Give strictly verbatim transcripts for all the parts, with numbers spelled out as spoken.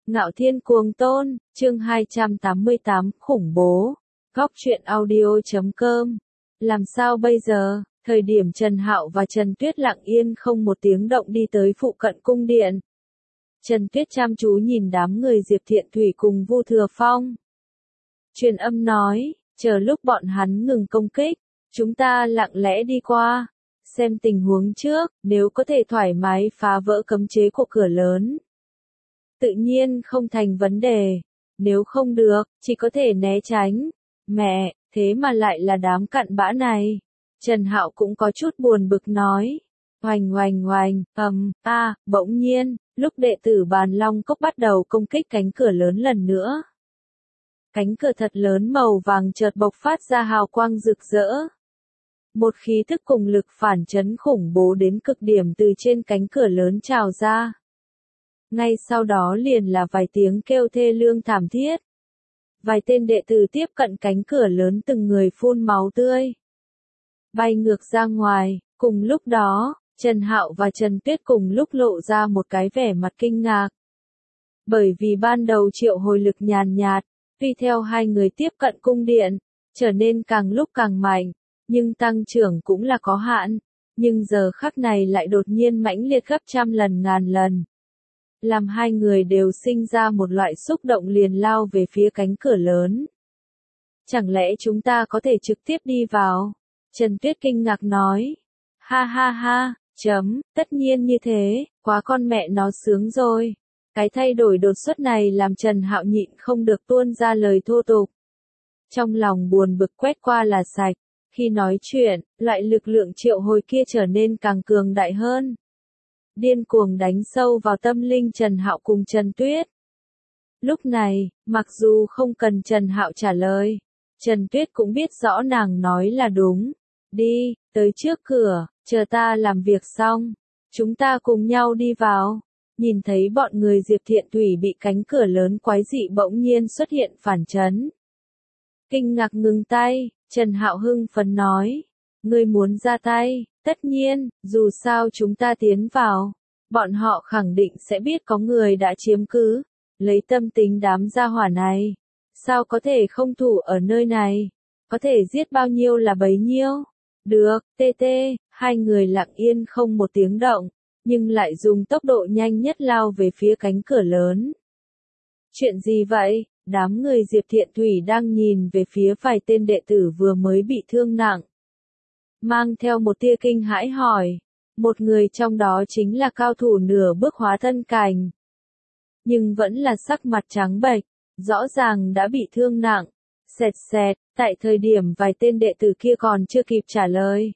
Ngạo Thiên Cuồng Tôn, chương hai trăm tám mươi tám, khủng bố. Góc truyện audio chấm com. Làm sao bây giờ? Thời điểm Trần Hạo và Trần Tuyết lặng yên không một tiếng động đi tới phụ cận cung điện. Trần Tuyết chăm chú nhìn đám người Diệp Thiện Thủy cùng Vu Thừa Phong. Truyền âm nói, chờ lúc bọn hắn ngừng công kích, chúng ta lặng lẽ đi qua, xem tình huống trước, nếu có thể thoải mái phá vỡ cấm chế của cửa lớn. Tự nhiên không thành vấn đề, nếu không được, chỉ có thể né tránh. Mẹ, thế mà lại là đám cặn bã này. Trần Hạo cũng có chút buồn bực nói. Oành oành oành, ầm, a, bỗng nhiên, lúc đệ tử Bàn Long Cốc bắt đầu công kích cánh cửa lớn lần nữa. Cánh cửa thật lớn màu vàng chợt bộc phát ra hào quang rực rỡ. Một khí thức cùng lực phản chấn khủng bố đến cực điểm từ trên cánh cửa lớn trào ra. Ngay sau đó liền là vài tiếng kêu thê lương thảm thiết. Vài tên đệ tử tiếp cận cánh cửa lớn từng người phun máu tươi. Bay ngược ra ngoài, cùng lúc đó, Trần Hạo và Trần Tuyết cùng lúc lộ ra một cái vẻ mặt kinh ngạc. Bởi vì ban đầu triệu hồi lực nhàn nhạt, tuy theo hai người tiếp cận cung điện, trở nên càng lúc càng mạnh, nhưng tăng trưởng cũng là có hạn, nhưng giờ khắc này lại đột nhiên mãnh liệt gấp trăm lần ngàn lần. Làm hai người đều sinh ra một loại xúc động liền lao về phía cánh cửa lớn. Chẳng lẽ chúng ta có thể trực tiếp đi vào? Trần Tuyết kinh ngạc nói. Ha ha ha, chấm, tất nhiên như thế, quá con mẹ nó sướng rồi. Cái thay đổi đột xuất này làm Trần Hạo nhịn không được tuôn ra lời thô tục. Trong lòng buồn bực quét qua là sạch, khi nói chuyện, loại lực lượng triệu hồi kia trở nên càng cường đại hơn. Điên cuồng đánh sâu vào tâm linh Trần Hạo cùng Trần Tuyết. Lúc này, mặc dù không cần Trần Hạo trả lời, Trần Tuyết cũng biết rõ nàng nói là đúng. Đi, tới trước cửa, chờ ta làm việc xong, chúng ta cùng nhau đi vào. Nhìn thấy bọn người Diệp Thiện Thủy bị cánh cửa lớn quái dị bỗng nhiên xuất hiện phản chấn. Kinh ngạc ngừng tay, Trần Hạo hưng phấn nói. Ngươi muốn ra tay, tất nhiên, dù sao chúng ta tiến vào, bọn họ khẳng định sẽ biết có người đã chiếm cứ, lấy tâm tính đám gia hỏa này. Sao có thể không thủ ở nơi này, có thể giết bao nhiêu là bấy nhiêu. Được, tê tê, hai người lặng yên không một tiếng động, nhưng lại dùng tốc độ nhanh nhất lao về phía cánh cửa lớn. Chuyện gì vậy? Đám người Diệp Thiện Thủy đang nhìn về phía vài tên đệ tử vừa mới bị thương nặng. Mang theo một tia kinh hãi hỏi. Một người trong đó chính là cao thủ nửa bước hóa thân cảnh. Nhưng vẫn là sắc mặt trắng bệch, rõ ràng đã bị thương nặng. Xẹt xẹt, tại thời điểm vài tên đệ tử kia còn chưa kịp trả lời.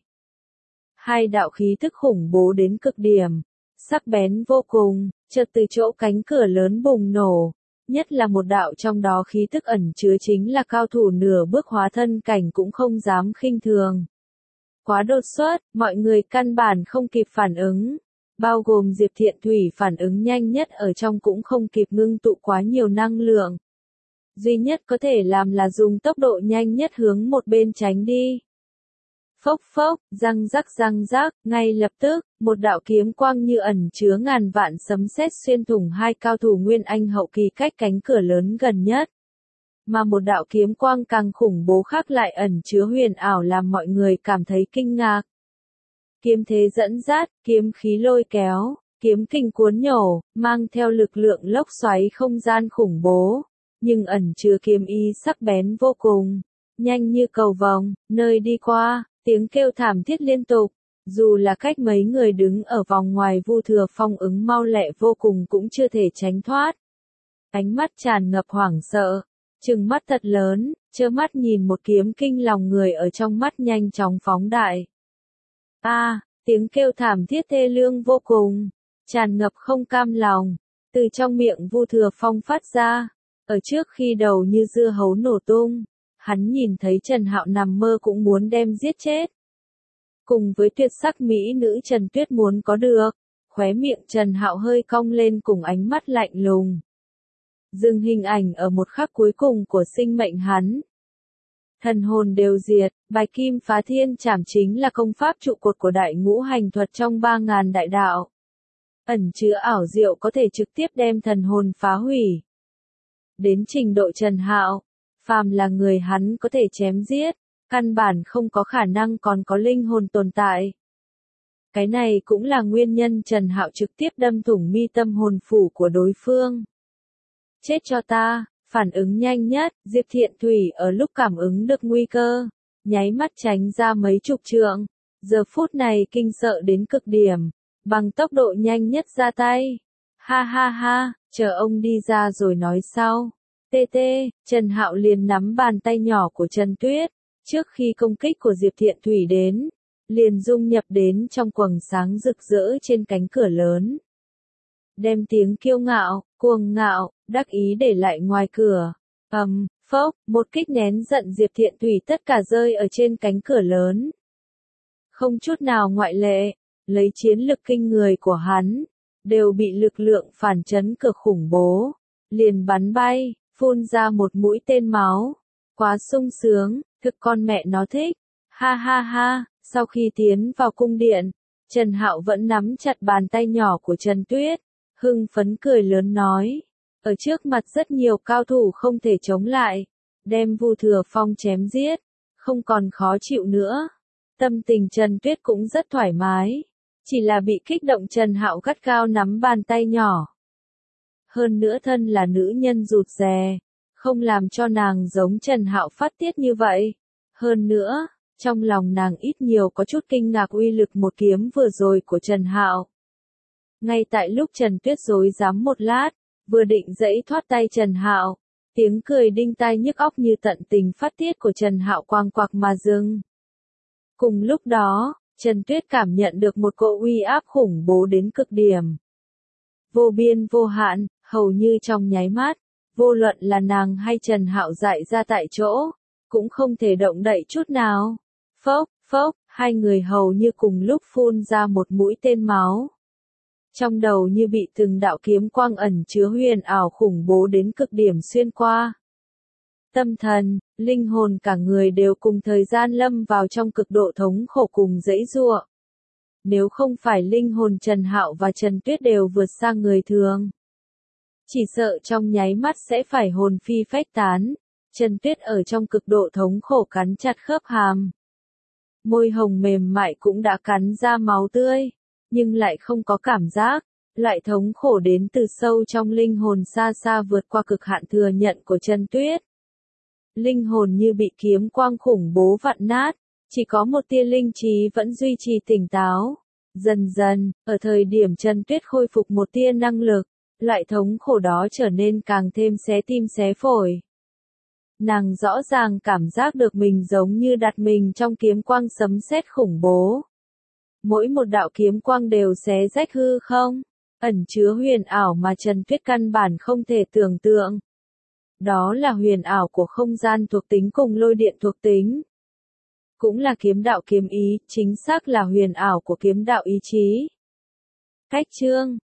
Hai đạo khí thức khủng bố đến cực điểm, sắc bén vô cùng, chợt từ chỗ cánh cửa lớn bùng nổ. Nhất là một đạo trong đó khí thức ẩn chứa chính là cao thủ nửa bước hóa thân cảnh cũng không dám khinh thường. Quá đột xuất, mọi người căn bản không kịp phản ứng. Bao gồm Diệp Thiện Thủy phản ứng nhanh nhất ở trong cũng không kịp ngưng tụ quá nhiều năng lượng. Duy nhất có thể làm là dùng tốc độ nhanh nhất hướng một bên tránh đi. Phốc phốc, răng rắc răng rắc, ngay lập tức, một đạo kiếm quang như ẩn chứa ngàn vạn sấm sét xuyên thủng hai cao thủ Nguyên Anh hậu kỳ cách cánh cửa lớn gần nhất. Mà một đạo kiếm quang càng khủng bố khác lại ẩn chứa huyền ảo làm mọi người cảm thấy kinh ngạc. Kiếm thế dẫn dắt, kiếm khí lôi kéo, kiếm kình cuốn nhổ, mang theo lực lượng lốc xoáy không gian khủng bố, nhưng ẩn chứa kiếm ý sắc bén vô cùng, nhanh như cầu vồng, nơi đi qua, tiếng kêu thảm thiết liên tục, dù là cách mấy người đứng ở vòng ngoài Vu Thừa Phong ứng mau lẹ vô cùng cũng chưa thể tránh thoát. Ánh mắt tràn ngập hoảng sợ, trừng mắt thật lớn, trơ mắt nhìn một kiếm kinh lòng người ở trong mắt nhanh chóng phóng đại. A, à, tiếng kêu thảm thiết thê lương vô cùng, tràn ngập không cam lòng, từ trong miệng Vu Thừa Phong phát ra, ở trước khi đầu như dưa hấu nổ tung, hắn nhìn thấy Trần Hạo nằm mơ cũng muốn đem giết chết. Cùng với tuyệt sắc mỹ nữ Trần Tuyết muốn có được, khóe miệng Trần Hạo hơi cong lên cùng ánh mắt lạnh lùng. Dừng hình ảnh ở một khắc cuối cùng của sinh mệnh hắn. Thần hồn đều diệt, bài kim phá thiên trảm chính là công pháp trụ cột của đại ngũ hành thuật trong ba ngàn đại đạo. ẩn chứa ảo diệu có thể trực tiếp đem thần hồn phá hủy. Đến trình độ Trần Hạo, phàm là người hắn có thể chém giết, căn bản không có khả năng còn có linh hồn tồn tại. Cái này cũng là nguyên nhân Trần Hạo trực tiếp đâm thủng mi tâm hồn phủ của đối phương. Chết cho ta, phản ứng nhanh nhất, Diệp Thiện Thủy ở lúc cảm ứng được nguy cơ, nháy mắt tránh ra mấy chục trượng, giờ phút này kinh sợ đến cực điểm, bằng tốc độ nhanh nhất ra tay. Ha ha ha, chờ ông đi ra rồi nói sau. Tê tê, Trần Hạo liền nắm bàn tay nhỏ của Trần Tuyết, trước khi công kích của Diệp Thiện Thủy đến, liền dung nhập đến trong quầng sáng rực rỡ trên cánh cửa lớn. Đem tiếng kiêu ngạo, cuồng ngạo, đắc ý để lại ngoài cửa. Ầm, um, phốc, một kích nén giận Diệp Thiện Thủy tất cả rơi ở trên cánh cửa lớn. Không chút nào ngoại lệ, lấy chiến lực kinh người của hắn, đều bị lực lượng phản chấn cực khủng bố, liền bắn bay, phun ra một mũi tên máu. Quá sung sướng, thực con mẹ nó thích. Ha ha ha, sau khi tiến vào cung điện, Trần Hạo vẫn nắm chặt bàn tay nhỏ của Trần Tuyết, hưng phấn cười lớn nói. Ở trước mặt rất nhiều cao thủ không thể chống lại, đem Vu Thừa Phong chém giết, không còn khó chịu nữa. Tâm tình Trần Tuyết cũng rất thoải mái, chỉ là bị kích động Trần Hạo gắt gao nắm bàn tay nhỏ. Hơn nữa thân là nữ nhân rụt rè, không làm cho nàng giống Trần Hạo phát tiết như vậy. Hơn nữa, trong lòng nàng ít nhiều có chút kinh ngạc uy lực một kiếm vừa rồi của Trần Hạo. Ngay tại lúc Trần Tuyết rối rắm một lát, vừa định giãy thoát tay Trần Hạo, tiếng cười đinh tai nhức óc như tận tình phát tiết của Trần Hạo quang quạc mà dừng. Cùng lúc đó, Trần Tuyết cảm nhận được một cỗ uy áp khủng bố đến cực điểm. Vô biên vô hạn, hầu như trong nháy mắt, vô luận là nàng hay Trần Hạo dại ra tại chỗ, cũng không thể động đậy chút nào. Phốc, phốc, hai người hầu như cùng lúc phun ra một mũi tên máu. Trong đầu như bị từng đạo kiếm quang ẩn chứa huyền ảo khủng bố đến cực điểm xuyên qua. Tâm thần, linh hồn cả người đều cùng thời gian lâm vào trong cực độ thống khổ cùng dãy giụa. Nếu không phải linh hồn Trần Hạo và Trần Tuyết đều vượt sang người thường, chỉ sợ trong nháy mắt sẽ phải hồn phi phách tán. Trần Tuyết ở trong cực độ thống khổ cắn chặt khớp hàm. Môi hồng mềm mại cũng đã cắn ra máu tươi, nhưng lại không có cảm giác. Loại thống khổ đến từ sâu trong linh hồn xa xa vượt qua cực hạn thừa nhận của Trần Tuyết. Linh hồn như bị kiếm quang khủng bố vặn nát, chỉ có một tia linh trí vẫn duy trì tỉnh táo. Dần dần, ở thời điểm Trần Tuyết khôi phục một tia năng lực, loại thống khổ đó trở nên càng thêm xé tim xé phổi. Nàng rõ ràng cảm giác được mình giống như đặt mình trong kiếm quang sấm sét khủng bố. Mỗi một đạo kiếm quang đều xé rách hư không, ẩn chứa huyền ảo mà Trần Tuyết căn bản không thể tưởng tượng. Đó là huyền ảo của không gian thuộc tính cùng lôi điện thuộc tính. Cũng là kiếm đạo kiếm ý, chính xác là huyền ảo của kiếm đạo ý chí. Cách chương